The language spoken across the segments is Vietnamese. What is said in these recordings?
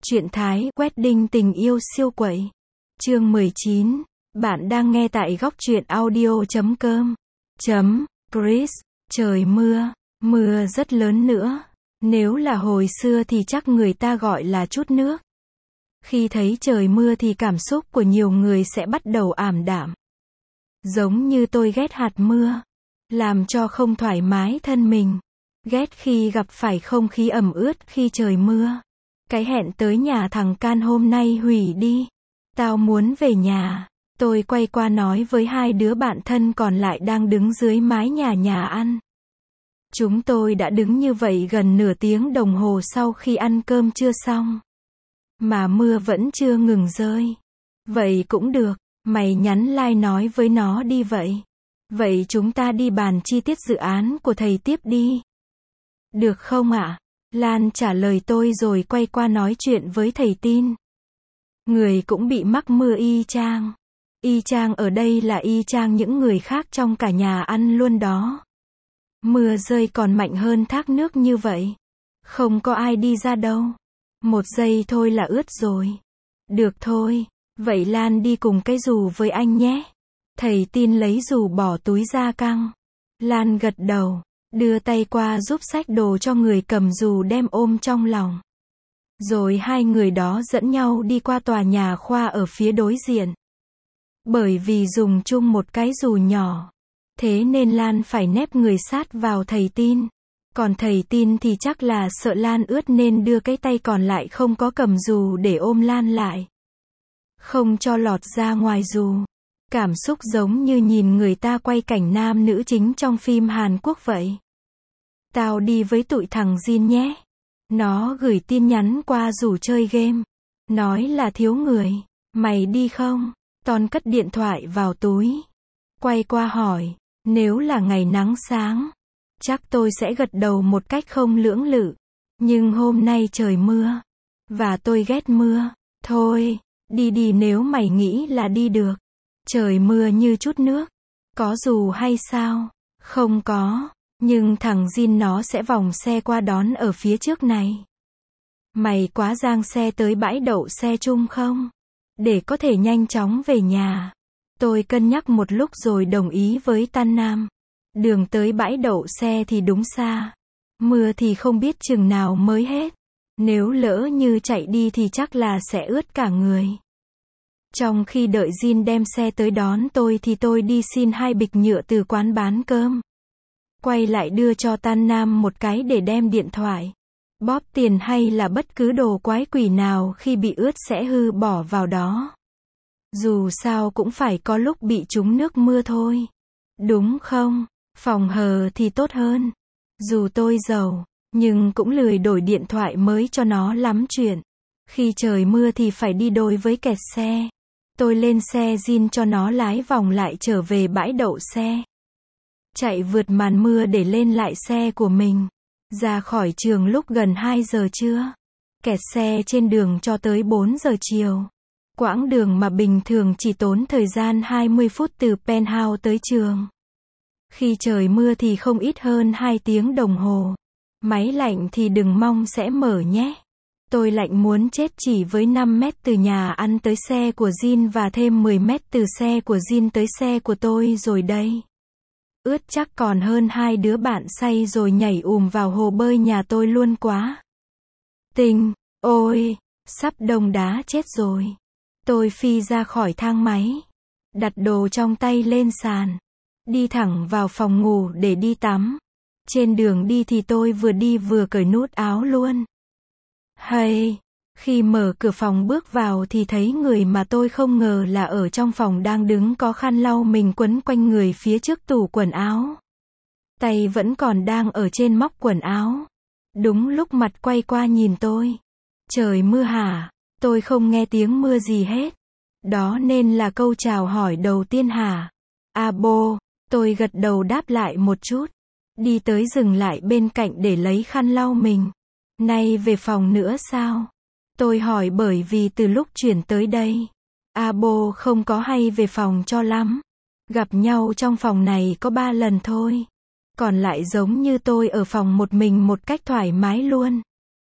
Truyện Thái Wedding tình yêu siêu quậy. Chương 19. Bạn đang nghe tại góc truyện audio.com. Chris. Trời mưa. Mưa rất lớn nữa. Nếu là hồi xưa thì chắc người ta gọi là chút nước. Khi thấy trời mưa thì cảm xúc của nhiều người sẽ bắt đầu ảm đạm. Giống như tôi ghét hạt mưa. Làm cho không thoải mái thân mình. Ghét khi gặp phải không khí ẩm ướt khi trời mưa. Cái hẹn tới nhà thằng Can hôm nay hủy đi. Tao muốn về nhà. Tôi quay qua nói với hai đứa bạn thân còn lại đang đứng dưới mái nhà ăn. Chúng tôi đã đứng như vậy gần nửa tiếng đồng hồ sau khi ăn cơm trưa xong. Mà mưa vẫn chưa ngừng rơi. Vậy cũng được, mày nhắn like nói với nó đi vậy. Vậy chúng ta đi bàn chi tiết dự án của thầy tiếp đi. Được không ạ? Lan trả lời tôi rồi quay qua nói chuyện với thầy Tin. Người cũng bị mắc mưa y chang. Y chang ở đây là y chang những người khác trong cả nhà ăn luôn đó. Mưa rơi còn mạnh hơn thác nước như vậy. Không có ai đi ra đâu. Một giây thôi là ướt rồi. Được thôi. Vậy Lan đi cùng cái dù với anh nhé. Thầy Tin lấy dù bỏ túi ra căng. Lan gật đầu. Đưa tay qua giúp xách đồ cho người cầm dù đem ôm trong lòng. Rồi hai người đó dẫn nhau đi qua tòa nhà khoa ở phía đối diện. Bởi vì dùng chung một cái dù nhỏ. Thế nên Lan phải nép người sát vào thầy Tin. Còn thầy Tin thì chắc là sợ Lan ướt nên đưa cái tay còn lại không có cầm dù để ôm Lan lại. Không cho lọt ra ngoài dù. Cảm xúc giống như nhìn người ta quay cảnh nam nữ chính trong phim Hàn Quốc vậy. Tao đi với tụi thằng Jin nhé. Nó gửi tin nhắn qua rủ chơi game. Nói là thiếu người. Mày đi không? Ton cất điện thoại vào túi. Quay qua hỏi. Nếu là ngày nắng sáng. Chắc tôi sẽ gật đầu một cách không lưỡng lự. Nhưng hôm nay trời mưa. Và tôi ghét mưa. Thôi, đi nếu mày nghĩ là đi được. Trời mưa như chút nước. Có dù hay sao? Không có. Nhưng thằng Jin nó sẽ vòng xe qua đón ở phía trước này. Mày quá giang xe tới bãi đậu xe chung không? Để có thể nhanh chóng về nhà. Tôi cân nhắc một lúc rồi đồng ý với Tan Nam. Đường tới bãi đậu xe thì đúng xa. Mưa thì không biết chừng nào mới hết. Nếu lỡ như chạy đi thì chắc là sẽ ướt cả người. Trong khi đợi Jin đem xe tới đón tôi thì tôi đi xin 2 bịch nhựa từ quán bán cơm. Quay lại đưa cho Tan Nam một cái để đem điện thoại, bóp tiền hay là bất cứ đồ quái quỷ nào khi bị ướt sẽ hư bỏ vào đó. Dù sao cũng phải có lúc bị trúng nước mưa thôi. Đúng không? Phòng hờ thì tốt hơn. Dù tôi giàu, nhưng cũng lười đổi điện thoại mới cho nó lắm chuyện. Khi trời mưa thì phải đi đôi với kẹt xe. Tôi lên xe Jin cho nó lái vòng lại trở về bãi đậu xe. Chạy vượt màn mưa để lên lại xe của mình. Ra khỏi trường lúc gần 2 giờ trưa. Kẹt xe trên đường cho tới 4 giờ chiều. Quãng đường mà bình thường chỉ tốn thời gian 20 phút từ penthouse tới trường. Khi trời mưa thì không ít hơn 2 tiếng đồng hồ. Máy lạnh thì đừng mong sẽ mở nhé. Tôi lạnh muốn chết chỉ với 5 mét từ nhà ăn tới xe của Jin và thêm 10 mét từ xe của Jin tới xe của tôi rồi đây. Ướt chắc còn hơn hai đứa bạn say rồi nhảy vào hồ bơi nhà tôi luôn quá. Ôi, sắp đông đá chết rồi. Tôi phi ra khỏi thang máy. Đặt đồ trong tay lên sàn. Đi thẳng vào phòng ngủ để đi tắm. Trên đường đi thì tôi vừa đi vừa cởi nút áo luôn. Hay, khi mở cửa phòng bước vào thì thấy người mà tôi không ngờ là ở trong phòng đang đứng có khăn lau mình quấn quanh người phía trước tủ quần áo. Tay vẫn còn đang ở trên móc quần áo. Đúng lúc mặt quay qua nhìn tôi. Trời mưa hả? Tôi không nghe tiếng mưa gì hết. Đó nên là câu chào hỏi đầu tiên hả? Bô, tôi gật đầu đáp lại một chút. Đi tới dừng lại bên cạnh để lấy khăn lau mình. Nay về phòng nữa sao? Tôi hỏi bởi vì từ lúc chuyển tới đây, Bô không có hay về phòng cho lắm. Gặp nhau trong phòng này có 3 lần thôi. Còn lại giống như tôi ở phòng một mình một cách thoải mái luôn.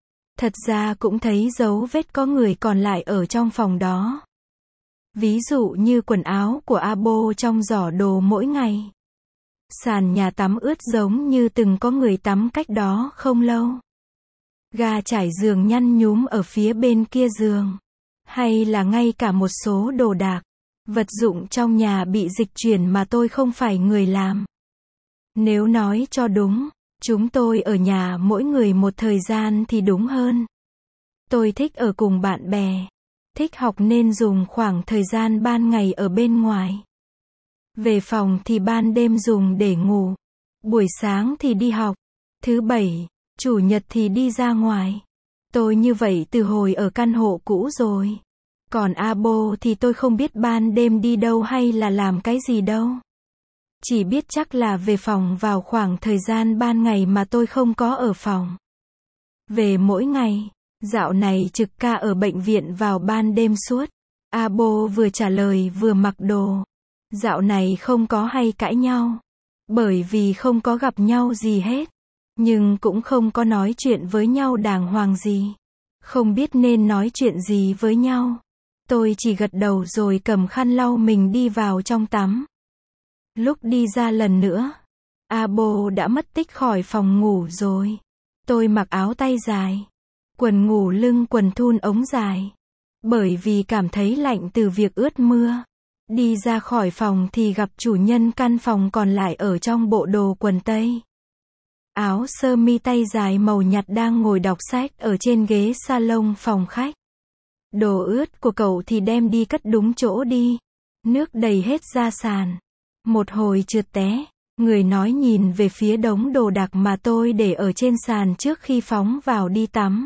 Thật ra cũng thấy dấu vết có người còn lại ở trong phòng đó. Ví dụ như quần áo của Abo trong giỏ đồ mỗi ngày. Sàn nhà tắm ướt giống như từng có người tắm cách đó không lâu. Ga trải giường nhăn nhúm ở phía bên kia giường. Hay là ngay cả một số đồ đạc, vật dụng trong nhà bị dịch chuyển mà tôi không phải người làm. Nếu nói cho đúng, chúng tôi ở nhà mỗi người một thời gian thì đúng hơn. Tôi thích ở cùng bạn bè. Thích học nên dùng khoảng thời gian ban ngày ở bên ngoài. Về phòng thì ban đêm dùng để ngủ. Buổi sáng thì đi học. Thứ bảy, chủ nhật thì đi ra ngoài. Tôi như vậy từ hồi ở căn hộ cũ rồi. Còn Abo thì tôi không biết ban đêm đi đâu hay là làm cái gì đâu. Chỉ biết chắc là về phòng vào khoảng thời gian ban ngày mà tôi không có ở phòng. Về mỗi ngày, dạo này trực ca ở bệnh viện vào ban đêm suốt. Abo vừa trả lời vừa mặc đồ. Dạo này không có hay cãi nhau. Bởi vì không có gặp nhau gì hết. Nhưng cũng không có nói chuyện với nhau đàng hoàng gì. Không biết nên nói chuyện gì với nhau. Tôi chỉ gật đầu rồi cầm khăn lau mình đi vào trong tắm. Lúc đi ra lần nữa, Abo đã mất tích khỏi phòng ngủ rồi. Tôi mặc áo tay dài, quần ngủ lưng quần thun ống dài. Bởi vì cảm thấy lạnh từ việc ướt mưa. Đi ra khỏi phòng thì gặp chủ nhân căn phòng còn lại ở trong bộ đồ quần tây. Áo sơ mi tay dài màu nhạt đang ngồi đọc sách ở trên ghế salon phòng khách. Đồ ướt của cậu thì đem đi cất đúng chỗ đi. Nước đầy hết ra sàn. Một hồi trượt té. Người nói nhìn về phía đống đồ đạc mà tôi để ở trên sàn trước khi phóng vào đi tắm.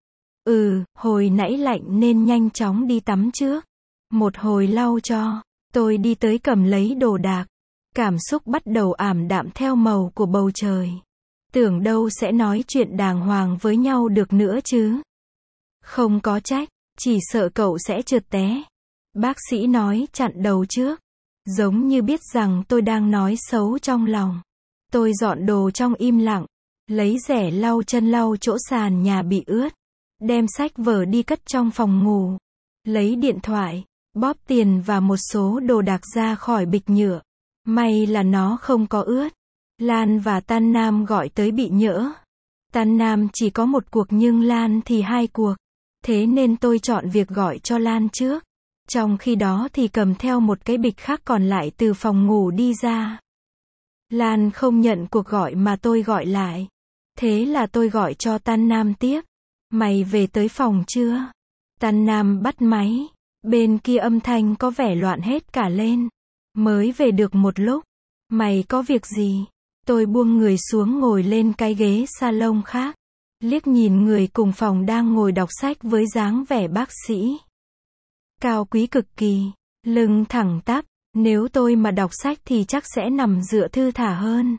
Hồi nãy lạnh nên nhanh chóng đi tắm trước. Một hồi lau cho. Tôi đi tới cầm lấy đồ đạc. Cảm xúc bắt đầu ảm đạm theo màu của bầu trời. Tưởng đâu sẽ nói chuyện đàng hoàng với nhau được nữa chứ. Không có trách, chỉ sợ cậu sẽ trượt té. Bác sĩ nói chặn đầu trước. Giống như biết rằng tôi đang nói xấu trong lòng. Tôi dọn đồ trong im lặng. Lấy rẻ lau chân lau chỗ sàn nhà bị ướt. Đem sách vở đi cất trong phòng ngủ. Lấy điện thoại, bóp tiền và một số đồ đạc ra khỏi bịch nhựa. May là nó không có ướt. Lan và Tan Nam gọi tới bị nhỡ. Tan Nam chỉ có một cuộc nhưng Lan thì 2 cuộc. Thế nên tôi chọn việc gọi cho Lan trước. Trong khi đó thì cầm theo một cái bịch khác còn lại từ phòng ngủ đi ra. Lan không nhận cuộc gọi mà tôi gọi lại. Thế là tôi gọi cho Tan Nam tiếp. Mày về tới phòng chưa? Tan Nam bắt máy. Bên kia âm thanh có vẻ loạn hết cả lên. Mới về được một lúc. Mày có việc gì? Tôi buông người xuống ngồi lên cái ghế salon khác. Liếc nhìn người cùng phòng đang ngồi đọc sách với dáng vẻ bác sĩ. Cao quý cực kỳ. Lưng thẳng tắp. Nếu tôi mà đọc sách thì chắc sẽ nằm dựa thư thả hơn.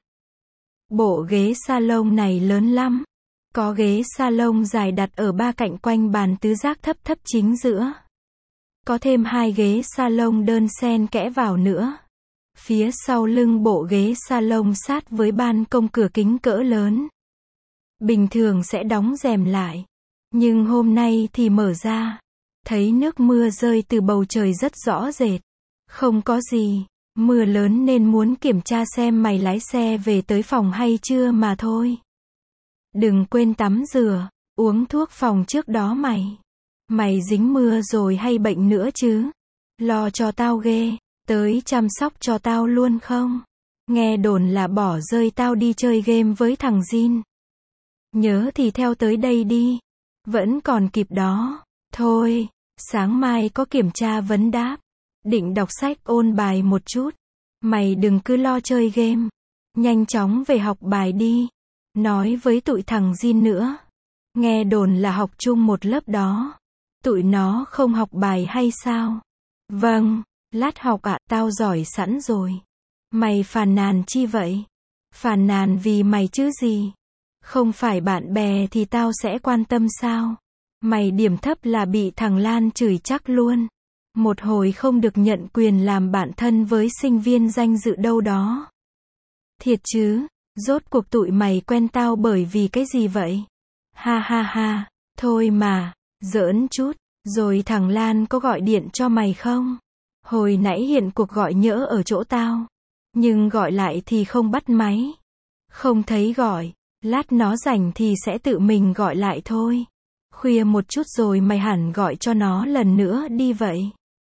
Bộ ghế salon này lớn lắm. Có ghế salon dài đặt ở 3 cạnh quanh bàn tứ giác thấp thấp chính giữa. Có thêm 2 ghế salon đơn xen kẽ vào nữa. Phía sau lưng bộ ghế salon sát với ban công cửa kính cỡ lớn. Bình thường sẽ đóng rèm lại. Nhưng hôm nay thì mở ra. Thấy nước mưa rơi từ bầu trời rất rõ rệt. Không có gì. Mưa lớn nên muốn kiểm tra xem mày lái xe về tới phòng hay chưa mà thôi. Đừng quên tắm rửa, uống thuốc phòng trước đó mày. Mày dính mưa rồi hay bệnh nữa chứ? Lo cho tao ghê. Tới chăm sóc cho tao luôn không? Nghe đồn là bỏ rơi tao đi chơi game với thằng Jin. Nhớ thì theo tới đây đi. Vẫn còn kịp đó. Thôi, sáng mai có kiểm tra vấn đáp. Định đọc sách ôn bài một chút. Mày đừng cứ lo chơi game. Nhanh chóng về học bài đi. Nói với tụi thằng Jin nữa. Nghe đồn là học chung một lớp đó. Tụi nó không học bài hay sao? Vâng, lát học ạ, tao giỏi sẵn rồi. Mày phàn nàn chi vậy? Phàn nàn vì mày chứ gì? Không phải bạn bè thì tao sẽ quan tâm sao? Mày điểm thấp là bị thằng Lan chửi chắc luôn. Một hồi không được nhận quyền làm bạn thân với sinh viên danh dự đâu đó. Thiệt chứ, rốt cuộc tụi mày quen tao bởi vì cái gì vậy? Ha ha ha, Thôi mà, giỡn chút, rồi thằng Lan có gọi điện cho mày không? Hồi nãy hiện cuộc gọi nhỡ ở chỗ tao. Nhưng gọi lại thì không bắt máy. Không thấy gọi, lát nó rảnh thì sẽ tự mình gọi lại thôi. Khuya một chút rồi mày hẳn gọi cho nó lần nữa đi vậy.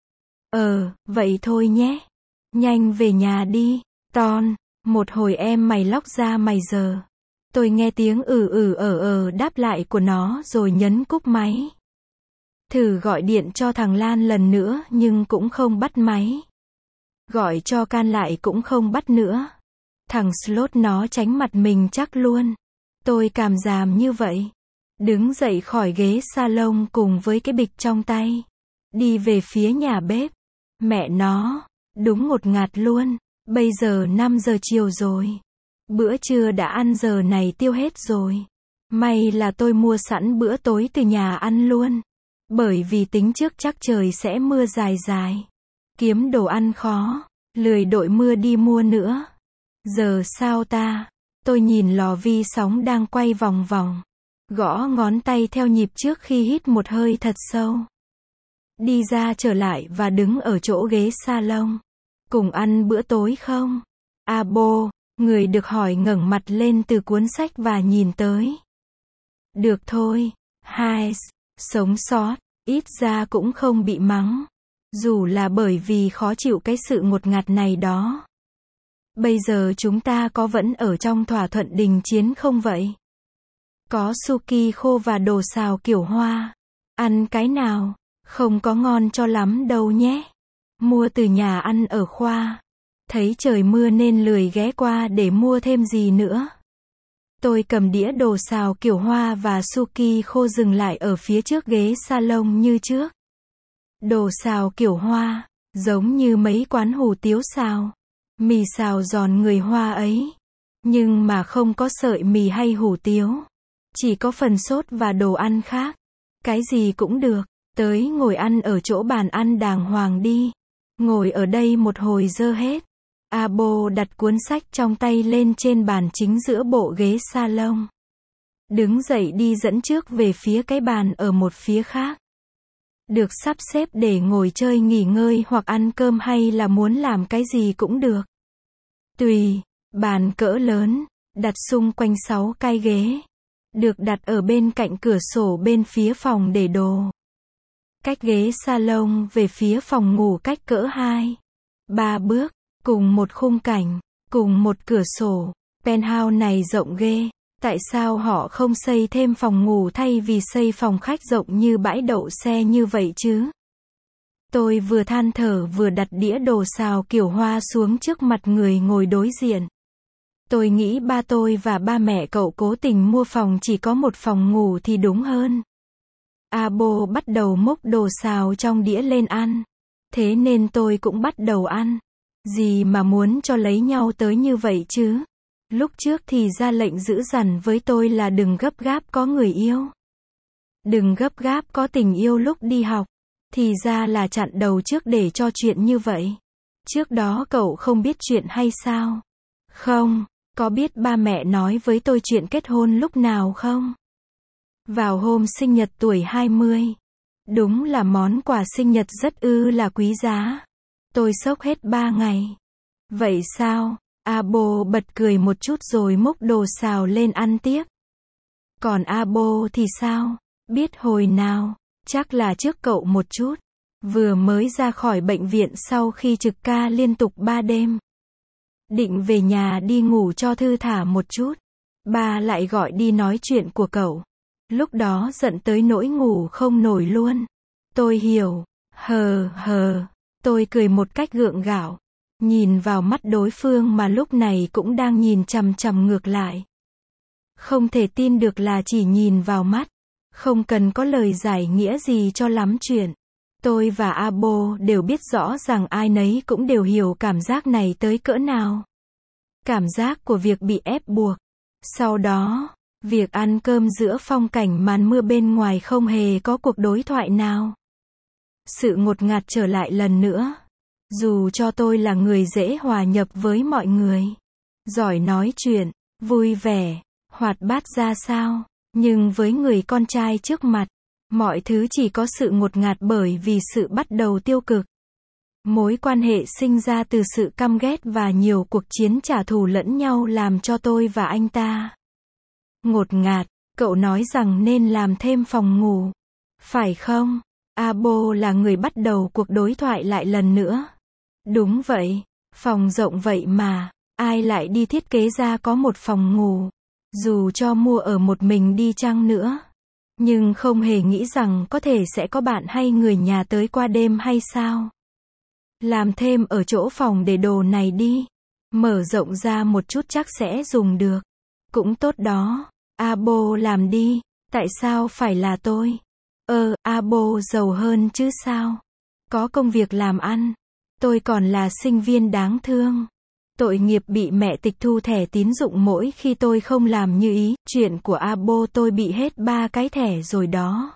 Vậy thôi nhé. Nhanh về nhà đi, Ton. Một hồi em mày lóc ra mày giờ. Tôi nghe tiếng đáp lại của nó rồi nhấn cúp máy. Thử gọi điện cho thằng Lan lần nữa nhưng cũng không bắt máy. Gọi cho Can lại cũng không bắt nữa. Thằng Slot nó tránh mặt mình chắc luôn. Tôi cảm giảm như vậy. Đứng dậy khỏi ghế salon cùng với cái bịch trong tay. Đi về phía nhà bếp. Mẹ nó, đúng ngột ngạt luôn. Bây giờ 5 giờ chiều rồi. Bữa trưa đã ăn giờ này tiêu hết rồi. May là tôi mua sẵn bữa tối từ nhà ăn luôn. Bởi vì tính trước chắc trời sẽ mưa dài dài. Kiếm đồ ăn khó. Lười đội mưa đi mua nữa. Giờ sao ta? Tôi nhìn lò vi sóng đang quay vòng vòng. Gõ ngón tay theo nhịp trước khi hít một hơi thật sâu. Đi ra trở lại và đứng ở chỗ ghế salon. Cùng ăn bữa tối không? Abo, người được hỏi ngẩng mặt lên từ cuốn sách và nhìn tới. Được thôi. Hai, sống sót, ít ra cũng không bị mắng. Dù là bởi vì khó chịu cái sự ngột ngạt này đó. Bây giờ chúng ta có vẫn ở trong thỏa thuận đình chiến không vậy? Có suki khô và đồ xào kiểu Hoa. Ăn cái nào? Không có ngon cho lắm đâu nhé. Mua từ nhà ăn ở khoa. Thấy trời mưa nên lười ghé qua để mua thêm gì nữa. Tôi cầm đĩa đồ xào kiểu Hoa và suki khô dừng lại ở phía trước ghế salon như trước. Đồ xào kiểu Hoa, giống như mấy quán hủ tiếu xào. Mì xào giòn người Hoa ấy. Nhưng mà không có sợi mì hay hủ tiếu. Chỉ có phần sốt và đồ ăn khác. Cái gì cũng được. Tới ngồi ăn ở chỗ bàn ăn đàng hoàng đi. Ngồi ở đây một hồi dơ hết. Abo đặt cuốn sách trong tay lên trên bàn chính giữa bộ ghế salon. Đứng dậy đi dẫn trước về phía cái bàn ở một phía khác. Được sắp xếp để ngồi chơi nghỉ ngơi hoặc ăn cơm hay là muốn làm cái gì cũng được. Tùy, bàn cỡ lớn, đặt xung quanh 6 cái ghế. Được đặt ở bên cạnh cửa sổ bên phía phòng để đồ. Cách ghế salon về phía phòng ngủ cách cỡ 2-3 bước, cùng một khung cảnh, cùng một cửa sổ. Penthouse này rộng ghê, tại sao họ không xây thêm phòng ngủ thay vì xây phòng khách rộng như bãi đậu xe như vậy chứ? Tôi vừa than thở vừa đặt đĩa đồ xào kiểu Hoa xuống trước mặt người ngồi đối diện. Tôi nghĩ ba tôi và ba mẹ cậu cố tình mua phòng chỉ có một phòng ngủ thì đúng hơn. Abo bắt đầu múc đồ xào trong đĩa lên ăn. Thế nên tôi cũng bắt đầu ăn. Gì mà muốn cho lấy nhau tới như vậy chứ? Lúc trước thì ra lệnh dữ dằn với tôi là đừng gấp gáp có người yêu. Đừng gấp gáp có tình yêu lúc đi học. Thì ra là chặn đầu trước để cho chuyện như vậy. Trước đó cậu không biết chuyện hay sao? Không, có biết ba mẹ nói với tôi chuyện kết hôn lúc nào không? Vào hôm sinh nhật tuổi 20. Đúng là món quà sinh nhật rất là quý giá. Tôi sốc hết 3 ngày. Vậy sao? Abo bật cười một chút rồi múc đồ xào lên ăn tiếp. Còn Abo thì sao? Biết hồi nào? Chắc là trước cậu một chút. Vừa mới ra khỏi bệnh viện sau khi trực ca liên tục 3 đêm. Định về nhà đi ngủ cho thư thả một chút. Ba lại gọi đi nói chuyện của cậu. Lúc đó giận tới nỗi ngủ không nổi luôn. Tôi hiểu. Tôi cười một cách gượng gạo. Nhìn vào mắt đối phương mà lúc này cũng đang nhìn chằm chằm ngược lại. Không thể tin được là chỉ nhìn vào mắt. Không cần có lời giải nghĩa gì cho lắm chuyện. Tôi và Abo đều biết rõ rằng ai nấy cũng đều hiểu cảm giác này tới cỡ nào. Cảm giác của việc bị ép buộc. Sau đó, việc ăn cơm giữa phong cảnh màn mưa bên ngoài không hề có cuộc đối thoại nào. Sự ngột ngạt trở lại lần nữa. Dù cho tôi là người dễ hòa nhập với mọi người. Giỏi nói chuyện, vui vẻ, hoạt bát ra sao. Nhưng với người con trai trước mặt, mọi thứ chỉ có sự ngột ngạt bởi vì sự bắt đầu tiêu cực. Mối quan hệ sinh ra từ sự căm ghét và nhiều cuộc chiến trả thù lẫn nhau làm cho tôi và anh ta ngột ngạt. Cậu nói rằng nên làm thêm phòng ngủ, phải không? Abo là người bắt đầu cuộc đối thoại lại lần nữa. Đúng vậy, phòng rộng vậy mà, ai lại đi thiết kế ra có một phòng ngủ, dù cho mua ở một mình đi chăng nữa. Nhưng không hề nghĩ rằng có thể sẽ có bạn hay người nhà tới qua đêm hay sao? Làm thêm ở chỗ phòng để đồ này đi. Mở rộng ra một chút chắc sẽ dùng được. Cũng tốt đó. Abo làm đi. Tại sao phải là tôi? Abo giàu hơn chứ sao? Có công việc làm ăn. Tôi còn là sinh viên đáng thương. Tội nghiệp bị mẹ tịch thu thẻ tín dụng mỗi khi tôi không làm như ý. Chuyện của Abo tôi bị hết 3 cái thẻ rồi đó.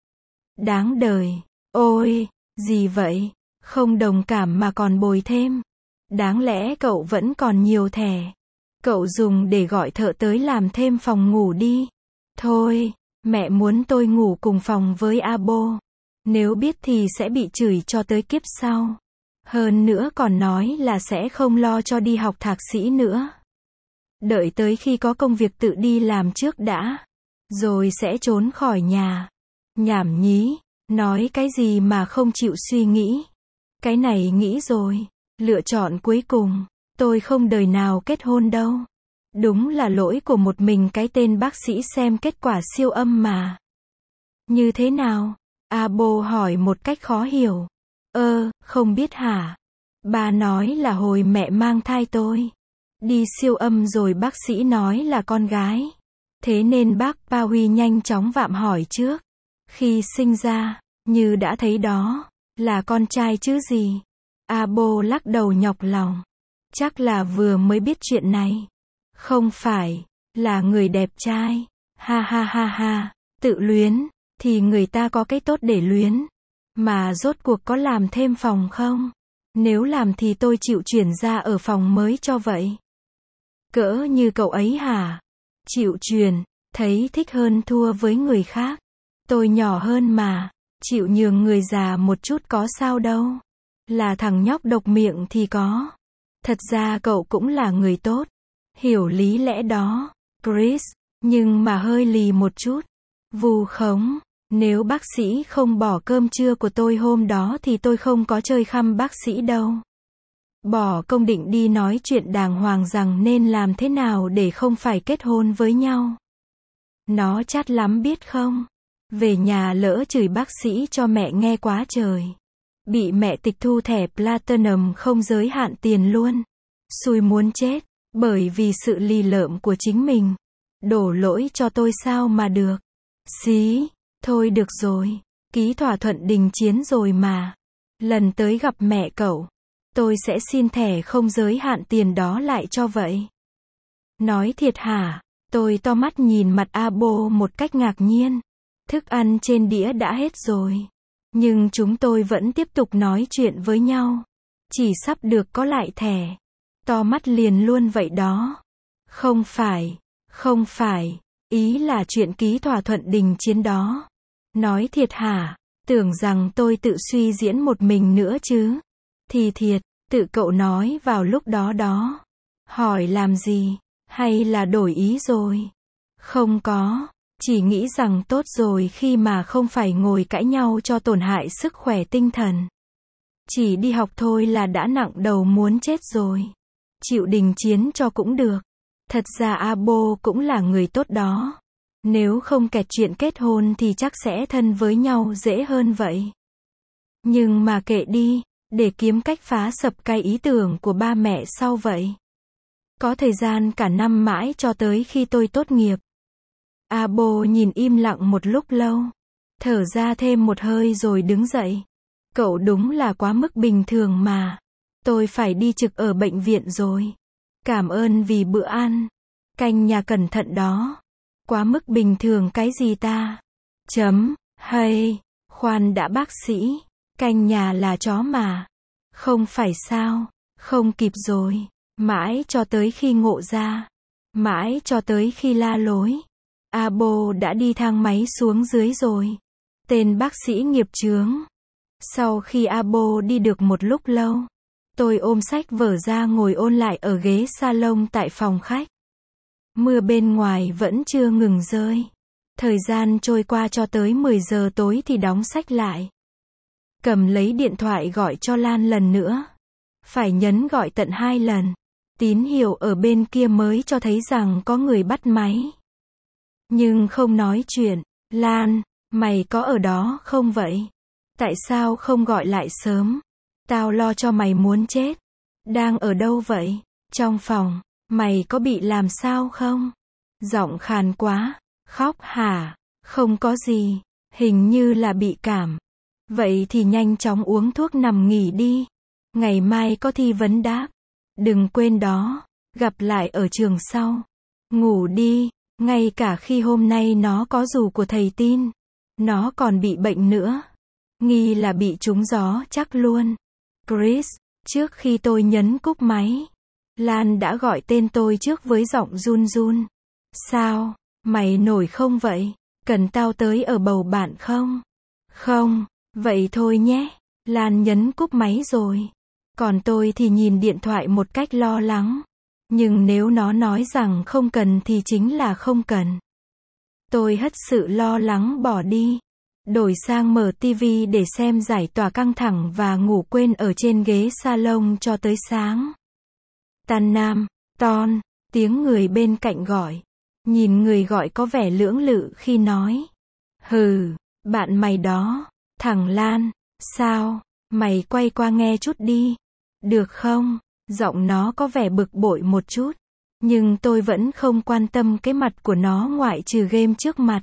Đáng đời. Ôi, gì vậy? Không đồng cảm mà còn bồi thêm. Đáng lẽ cậu vẫn còn nhiều thẻ. Cậu dùng để gọi thợ tới làm thêm phòng ngủ đi. Thôi, mẹ muốn tôi ngủ cùng phòng với Abo. Nếu biết thì sẽ bị chửi cho tới kiếp sau. Hơn nữa còn nói là sẽ không lo cho đi học thạc sĩ nữa. Đợi tới khi có công việc tự đi làm trước đã. Rồi sẽ trốn khỏi nhà. Nhảm nhí. Nói cái gì mà không chịu suy nghĩ. Cái này nghĩ rồi. Lựa chọn cuối cùng. Tôi không đời nào kết hôn đâu. Đúng là lỗi của một mình cái tên bác sĩ xem kết quả siêu âm mà. Như thế nào? Abo hỏi một cách khó hiểu. Không biết hả? Bà nói là hồi mẹ mang thai tôi. Đi siêu âm rồi bác sĩ nói là con gái. Thế nên bác Pa Huy nhanh chóng vạm hỏi trước. Khi sinh ra, như đã thấy đó, là con trai chứ gì? Abo lắc đầu nhọc lòng. Chắc là vừa mới biết chuyện này. Không phải, là người đẹp trai. Ha ha ha ha, tự luyến, thì người ta có cái tốt để luyến. Mà rốt cuộc có làm thêm phòng không? Nếu làm thì tôi chịu chuyển ra ở phòng mới cho vậy. Cỡ như cậu ấy hả? Chịu chuyển, thấy thích hơn thua với người khác. Tôi nhỏ hơn mà, chịu nhường người già một chút có sao đâu. Là thằng nhóc độc miệng thì có. Thật ra cậu cũng là người tốt. Hiểu lý lẽ đó, Chris, nhưng mà hơi lì một chút. Vù khống, nếu bác sĩ không bỏ cơm trưa của tôi hôm đó thì tôi không có chơi khăm bác sĩ đâu. Bỏ công định đi nói chuyện đàng hoàng rằng nên làm thế nào để không phải kết hôn với nhau. Nó chát lắm biết không? Về nhà lỡ chửi bác sĩ cho mẹ nghe quá trời. Bị mẹ tịch thu thẻ Platinum không giới hạn tiền luôn. Xui muốn chết, bởi vì sự lì lợm của chính mình. Đổ lỗi cho tôi sao mà được. Xí, thôi được rồi, ký thỏa thuận đình chiến rồi mà. Lần tới gặp mẹ cậu, tôi sẽ xin thẻ không giới hạn tiền đó lại cho vậy. Nói thiệt hả? Tôi to mắt nhìn mặt Abo một cách ngạc nhiên. Thức ăn trên đĩa đã hết rồi. Nhưng chúng tôi vẫn tiếp tục nói chuyện với nhau. Chỉ sắp được có lại thẻ. To mắt liền luôn vậy đó. Không phải, ý là chuyện ký thỏa thuận đình chiến đó. Nói thiệt hả? Tưởng rằng tôi tự suy diễn một mình nữa chứ. Thì thiệt, tự cậu nói vào lúc đó đó. Hỏi làm gì? Hay là đổi ý rồi? Không có. Chỉ nghĩ rằng tốt rồi khi mà không phải ngồi cãi nhau cho tổn hại sức khỏe tinh thần. Chỉ đi học thôi là đã nặng đầu muốn chết rồi. Chịu đình chiến cho cũng được. Thật ra Abo cũng là người tốt đó. Nếu không kẹt chuyện kết hôn thì chắc sẽ thân với nhau dễ hơn vậy. Nhưng mà kệ đi, để kiếm cách phá sập cái ý tưởng của ba mẹ sau vậy. Có thời gian cả năm mãi cho tới khi tôi tốt nghiệp. Abo nhìn im lặng một lúc lâu. Thở ra thêm một hơi rồi đứng dậy. Cậu đúng là quá mức bình thường mà. Tôi phải đi trực ở bệnh viện rồi. Cảm ơn vì bữa ăn. Canh nhà cẩn thận đó. Quá mức bình thường cái gì ta? Hay, khoan đã bác sĩ. Canh nhà là chó mà. Không phải sao? Không kịp rồi. Mãi cho tới khi ngộ ra. Mãi cho tới khi la lối. Abo đã đi thang máy xuống dưới rồi. Tên bác sĩ nghiệp chướng. Sau khi Abo đi được một lúc lâu, tôi ôm sách vở ra ngồi ôn lại ở ghế salon tại phòng khách. Mưa bên ngoài vẫn chưa ngừng rơi. Thời gian trôi qua cho tới 10 giờ tối thì đóng sách lại. Cầm lấy điện thoại gọi cho Lan lần nữa. Phải nhấn gọi tận 2 lần. Tín hiệu ở bên kia mới cho thấy rằng có người bắt máy. Nhưng không nói chuyện. Lan, mày có ở đó không vậy? Tại sao không gọi lại sớm? Tao lo cho mày muốn chết. Đang ở đâu vậy? Trong phòng. Mày có bị làm sao không? Giọng khàn quá. Khóc hả? Không có gì. Hình như là bị cảm. Vậy thì nhanh chóng uống thuốc nằm nghỉ đi. Ngày mai có thi vấn đáp. Đừng quên đó. Gặp lại ở trường sau. Ngủ đi. Ngay cả khi hôm nay nó có dù của thầy tin. Nó còn bị bệnh nữa. Nghi là bị trúng gió chắc luôn. Chris, trước khi tôi nhấn cúp máy, Lan đã gọi tên tôi trước với giọng run run. Sao? Mày nổi không vậy? Cần tao tới ở bầu bạn không? Không, vậy thôi nhé. Lan nhấn cúp máy rồi. Còn tôi thì nhìn điện thoại một cách lo lắng. Nhưng nếu nó nói rằng không cần thì chính là không cần. Tôi hết sự lo lắng bỏ đi. Đổi sang mở tivi để xem giải tỏa căng thẳng và ngủ quên ở trên ghế salon cho tới sáng. Tan Nam, Ton, tiếng người bên cạnh gọi. Nhìn người gọi có vẻ lưỡng lự khi nói. Hừ, bạn mày đó, thằng Lan, sao, mày quay qua nghe chút đi. Được không? Giọng nó có vẻ bực bội một chút. Nhưng tôi vẫn không quan tâm cái mặt của nó ngoại trừ game trước mặt.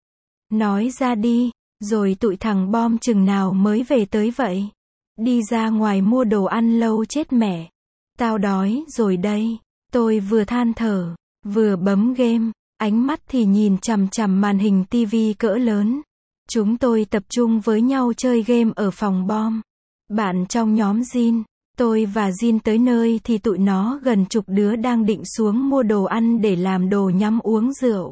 Nói ra đi, rồi tụi thằng bom chừng nào mới về tới vậy? Đi ra ngoài mua đồ ăn lâu chết mẹ. Tao đói rồi đây. Tôi vừa than thở, vừa bấm game, ánh mắt thì nhìn chằm chằm màn hình tivi cỡ lớn. Chúng tôi tập trung với nhau chơi game ở phòng bom. Bạn trong nhóm Jin, tôi và Jin tới nơi thì tụi nó gần chục đứa đang định xuống mua đồ ăn để làm đồ nhắm uống rượu.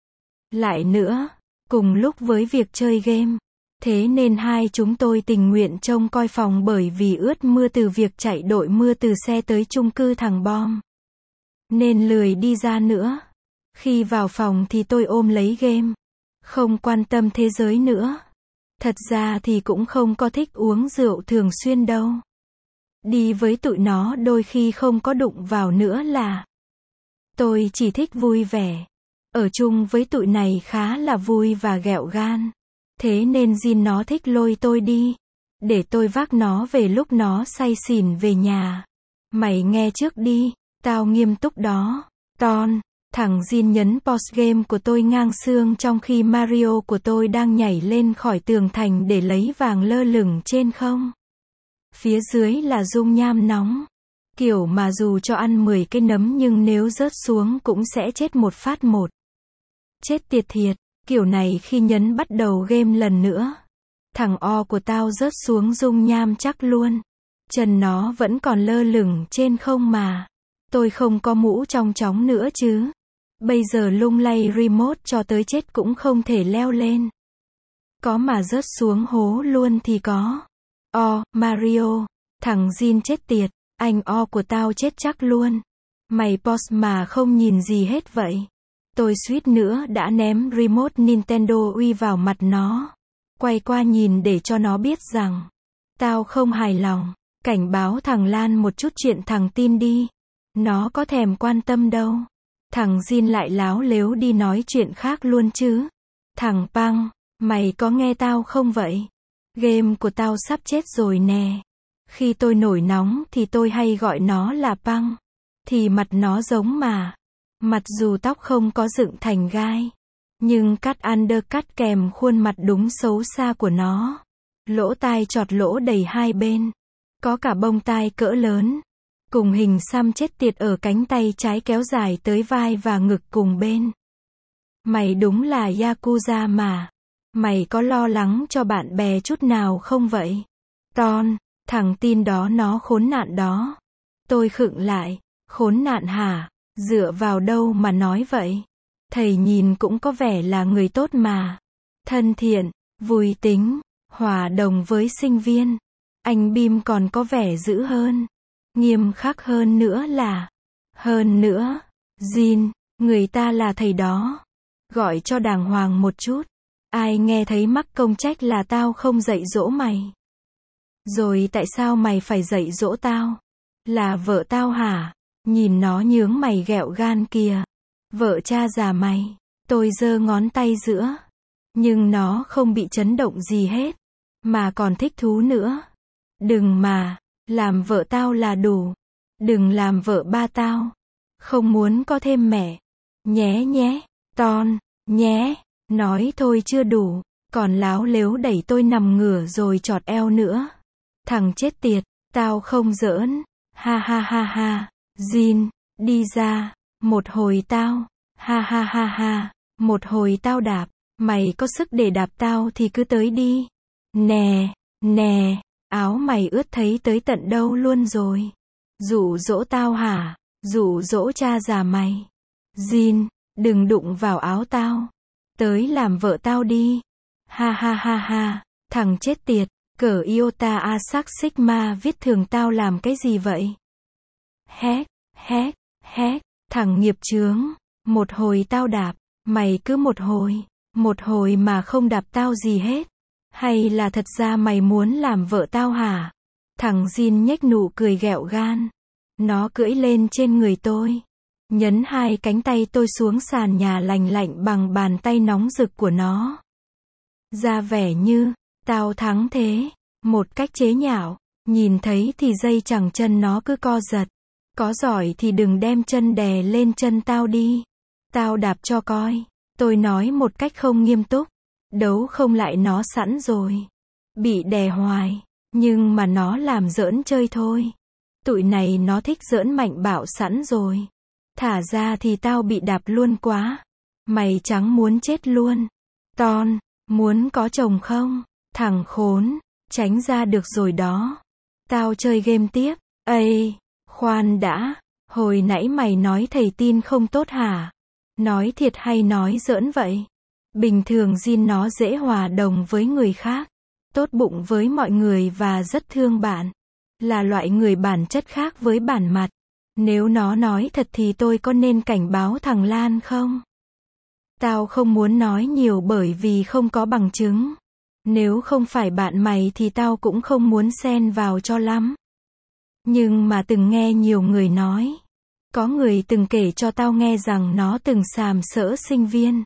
Lại nữa, cùng lúc với việc chơi game. Thế nên hai chúng tôi tình nguyện trông coi phòng bởi vì ướt mưa từ việc chạy đội mưa từ xe tới chung cư thằng bom. Nên lười đi ra nữa. Khi vào phòng thì tôi ôm lấy game. Không quan tâm thế giới nữa. Thật ra thì cũng không có thích uống rượu thường xuyên đâu. Đi với tụi nó đôi khi không có đụng vào nữa là. Tôi chỉ thích vui vẻ. Ở chung với tụi này khá là vui và ghẹo gan. Thế nên Jin nó thích lôi tôi đi. Để tôi vác nó về lúc nó say xỉn về nhà. Mày nghe trước đi, tao nghiêm túc đó. Ton, thằng Jin nhấn pause game của tôi ngang xương trong khi Mario của tôi đang nhảy lên khỏi tường thành để lấy vàng lơ lửng trên không. Phía dưới là dung nham nóng. Kiểu mà dù cho ăn 10 cái nấm nhưng nếu rớt xuống cũng sẽ chết một phát một. Chết tiệt thiệt, kiểu này khi nhấn bắt đầu game lần nữa. Thằng O của tao rớt xuống dung nham chắc luôn. Chân nó vẫn còn lơ lửng trên không mà. Tôi không có mũ trong chóng nữa chứ. Bây giờ lung lay remote cho tới chết cũng không thể leo lên. Có mà rớt xuống hố luôn thì có. Mario, thằng Jin chết tiệt, anh O của tao chết chắc luôn. Mày pause mà không nhìn gì hết vậy. Tôi suýt nữa đã ném remote Nintendo Wii vào mặt nó. Quay qua nhìn để cho nó biết rằng tao không hài lòng. Cảnh báo thằng Lan một chút chuyện thằng tin đi. Nó có thèm quan tâm đâu. Thằng Jin lại láo lếu đi nói chuyện khác luôn chứ. Thằng Pang, mày có nghe tao không vậy? Game của tao sắp chết rồi nè. Khi tôi nổi nóng thì tôi hay gọi nó là Pang. Thì mặt nó giống mà. Mặt dù tóc không có dựng thành gai. Nhưng cắt undercut kèm khuôn mặt đúng xấu xa của nó. Lỗ tai chọt lỗ đầy hai bên. Có cả bông tai cỡ lớn. Cùng hình xăm chết tiệt ở cánh tay trái kéo dài tới vai và ngực cùng bên. Mày đúng là Yakuza mà. Mày có lo lắng cho bạn bè chút nào không vậy? Ton, thằng tin đó nó khốn nạn đó. Tôi khựng lại. Khốn nạn hả? Dựa vào đâu mà nói vậy? Thầy nhìn cũng có vẻ là người tốt mà. Thân thiện, vui tính, hòa đồng với sinh viên. Anh Bim còn có vẻ dữ hơn. Nghiêm khắc hơn nữa là. Hơn nữa, Jin, người ta là thầy đó. Gọi cho đàng hoàng một chút. Ai nghe thấy mắc công trách là tao không dạy dỗ mày. Rồi tại sao mày phải dạy dỗ tao? Là vợ tao hả? Nhìn nó nhướng mày ghẹo gan kìa. Vợ cha già mày. Tôi giơ ngón tay giữa. Nhưng nó không bị chấn động gì hết. Mà còn thích thú nữa. Đừng mà. Làm vợ tao là đủ. Đừng làm vợ ba tao. Không muốn có thêm mẹ. Nhé nhé. Ton. Nhé. Nói thôi chưa đủ. Còn láo lếu đẩy tôi nằm ngửa rồi chọt eo nữa. Thằng chết tiệt. Tao không giỡn. Ha ha ha ha. Jin. Đi ra. Một hồi tao. Ha ha ha ha. Một hồi tao đạp. Mày có sức để đạp tao thì cứ tới đi. Nè. Nè. Áo mày ướt thấy tới tận đâu luôn rồi. Dụ dỗ tao hả? Dụ dỗ cha già mày. Jin. Đừng đụng vào áo tao. Tới làm vợ tao đi. Ha ha ha ha. Thằng chết tiệt. Cỡ iota asac sigma viết thường tao làm cái gì vậy? Hét. Hét. Hét. Thằng nghiệp chướng. Một hồi tao đạp. Mày cứ một hồi. Một hồi mà không đạp tao gì hết. Hay là thật ra mày muốn làm vợ tao hả? Thằng Jin nhếch nụ cười ghẹo gan. Nó cưỡi lên trên người tôi. Nhấn hai cánh tay tôi xuống sàn nhà lành lạnh bằng bàn tay nóng rực của nó. Ra vẻ như, tao thắng thế. Một cách chế nhạo. Nhìn thấy thì dây chằng chân nó cứ co giật. Có giỏi thì đừng đem chân đè lên chân tao đi. Tao đạp cho coi. Tôi nói một cách không nghiêm túc. Đấu không lại nó sẵn rồi. Bị đè hoài. Nhưng mà nó làm giỡn chơi thôi. Tụi này nó thích giỡn mạnh bạo sẵn rồi. Thả ra thì tao bị đạp luôn quá. Mày trắng muốn chết luôn. Ton, muốn có chồng không? Thằng khốn, tránh ra được rồi đó. Tao chơi game tiếp. Ây, khoan đã. Hồi nãy mày nói thầy tin không tốt hả? Nói thiệt hay nói giỡn vậy? Bình thường Jin nó dễ hòa đồng với người khác. Tốt bụng với mọi người và rất thương bạn. Là loại người bản chất khác với bản mặt. Nếu nó nói thật thì tôi có nên cảnh báo thằng Lan không? Tao không muốn nói nhiều bởi vì không có bằng chứng. Nếu không phải bạn mày thì tao cũng không muốn xen vào cho lắm. Nhưng mà từng nghe nhiều người nói. Có người từng kể cho tao nghe rằng nó từng sàm sỡ sinh viên.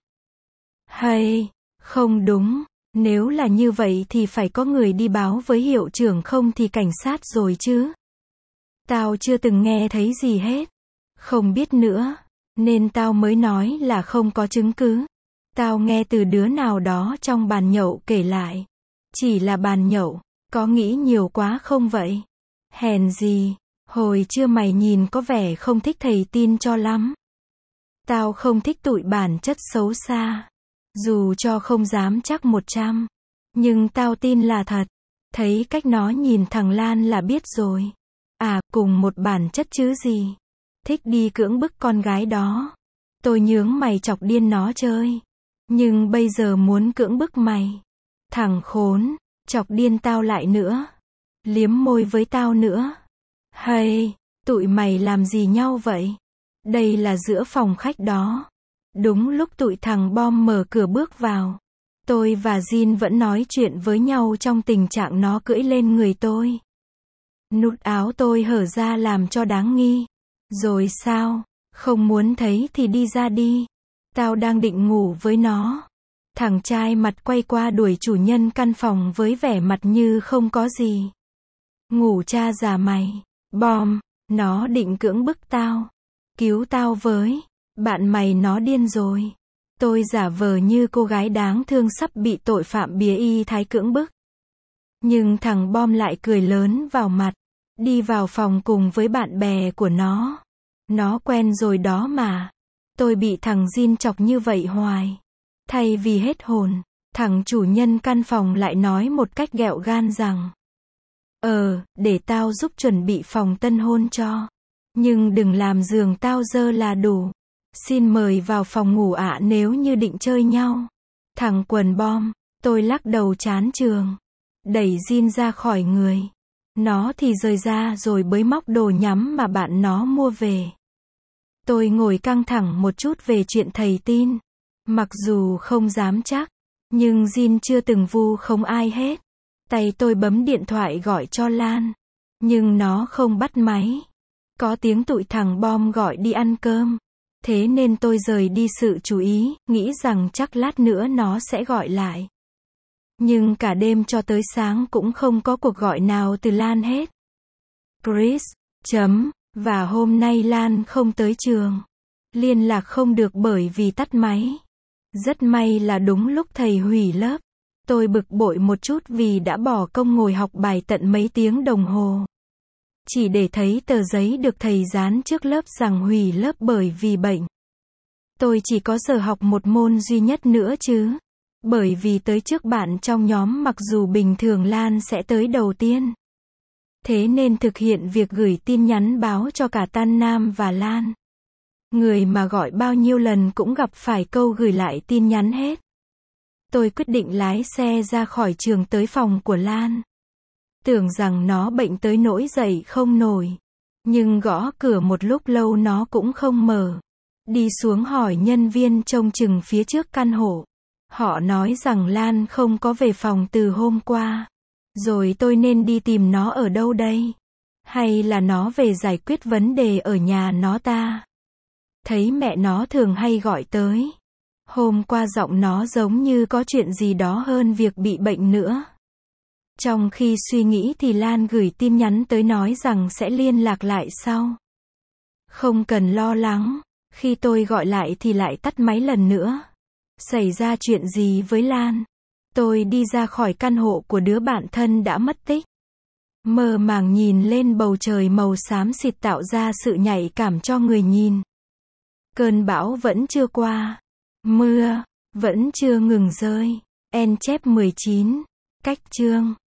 Hay, không đúng. Nếu là như vậy thì phải có người đi báo với hiệu trưởng không thì cảnh sát rồi chứ. Tao chưa từng nghe thấy gì hết. Không biết nữa. Nên tao mới nói là không có chứng cứ. Tao nghe từ đứa nào đó trong bàn nhậu kể lại. Chỉ là bàn nhậu. Có nghĩ nhiều quá không vậy? Hèn gì. Hồi trưa mày nhìn có vẻ không thích thầy tin cho lắm. Tao không thích tụi bản chất xấu xa. Dù cho không dám chắc 100. Nhưng tao tin là thật. Thấy cách nó nhìn thằng Lan là biết rồi. À, cùng một bản chất chứ gì. Thích đi cưỡng bức con gái đó. Tôi nhướng mày chọc điên nó chơi. Nhưng bây giờ muốn cưỡng bức mày. Thằng khốn, chọc điên tao lại nữa. Liếm môi với tao nữa. Hay, tụi mày làm gì nhau vậy? Đây là giữa phòng khách đó. Đúng lúc tụi thằng Bom mở cửa bước vào. Tôi và Jin vẫn nói chuyện với nhau trong tình trạng nó cưỡi lên người tôi. Nút áo tôi hở ra làm cho đáng nghi. Rồi sao? Không muốn thấy thì đi ra đi. Tao đang định ngủ với nó. Thằng trai mặt quay qua đuổi chủ nhân căn phòng với vẻ mặt như không có gì. Ngủ cha già mày. Bom, nó định cưỡng bức tao. Cứu tao với. Bạn mày nó điên rồi. Tôi giả vờ như cô gái đáng thương sắp bị tội phạm bía y thái cưỡng bức. Nhưng thằng Bom lại cười lớn vào mặt. Đi vào phòng cùng với bạn bè của nó. Nó quen rồi đó mà. Tôi bị thằng Jin chọc như vậy hoài. Thay vì hết hồn, thằng chủ nhân căn phòng lại nói một cách ghẹo gan rằng. Để tao giúp chuẩn bị phòng tân hôn cho. Nhưng đừng làm giường tao dơ là đủ. Xin mời vào phòng ngủ ạ nếu như định chơi nhau. Thằng quần bom, tôi lắc đầu chán trường. Đẩy Jin ra khỏi người. Nó thì rời ra rồi bới móc đồ nhắm mà bạn nó mua về. Tôi ngồi căng thẳng một chút về chuyện thầy tin. Mặc dù không dám chắc, nhưng Jin chưa từng vu khống ai hết. Tay tôi bấm điện thoại gọi cho Lan. Nhưng nó không bắt máy. Có tiếng tụi thằng bom gọi đi ăn cơm. Thế nên tôi rời đi sự chú ý, nghĩ rằng chắc lát nữa nó sẽ gọi lại. Nhưng cả đêm cho tới sáng cũng không có cuộc gọi nào từ Lan hết. Chris. Và hôm nay Lan không tới trường. Liên lạc không được bởi vì tắt máy. Rất may là đúng lúc thầy hủy lớp. Tôi bực bội một chút vì đã bỏ công ngồi học bài tận mấy tiếng đồng hồ. Chỉ để thấy tờ giấy được thầy dán trước lớp rằng hủy lớp bởi vì bệnh. Tôi chỉ có giờ học một môn duy nhất nữa chứ. Bởi vì tới trước bạn trong nhóm mặc dù bình thường Lan sẽ tới đầu tiên. Thế nên thực hiện việc gửi tin nhắn báo cho cả Tan Nam và Lan. Người mà gọi bao nhiêu lần cũng gặp phải câu gửi lại tin nhắn hết. Tôi quyết định lái xe ra khỏi trường tới phòng của Lan. Tưởng rằng nó bệnh tới nỗi dậy không nổi. Nhưng gõ cửa một lúc lâu nó cũng không mở. Đi xuống hỏi nhân viên trông chừng phía trước căn hộ. Họ nói rằng Lan không có về phòng từ hôm qua. Rồi tôi nên đi tìm nó ở đâu đây? Hay là nó về giải quyết vấn đề ở nhà nó ta? Thấy mẹ nó thường hay gọi tới. Hôm qua giọng nó giống như có chuyện gì đó hơn việc bị bệnh nữa. Trong khi suy nghĩ thì Lan gửi tin nhắn tới nói rằng sẽ liên lạc lại sau. Không cần lo lắng. Khi tôi gọi lại thì lại tắt máy lần nữa. Xảy ra chuyện gì với Lan? Tôi đi ra khỏi căn hộ của đứa bạn thân đã mất tích. Mơ màng nhìn lên bầu trời màu xám xịt tạo ra sự nhạy cảm cho người nhìn. Cơn bão vẫn chưa qua. Mưa vẫn chưa ngừng rơi. En chép 19. Cách chương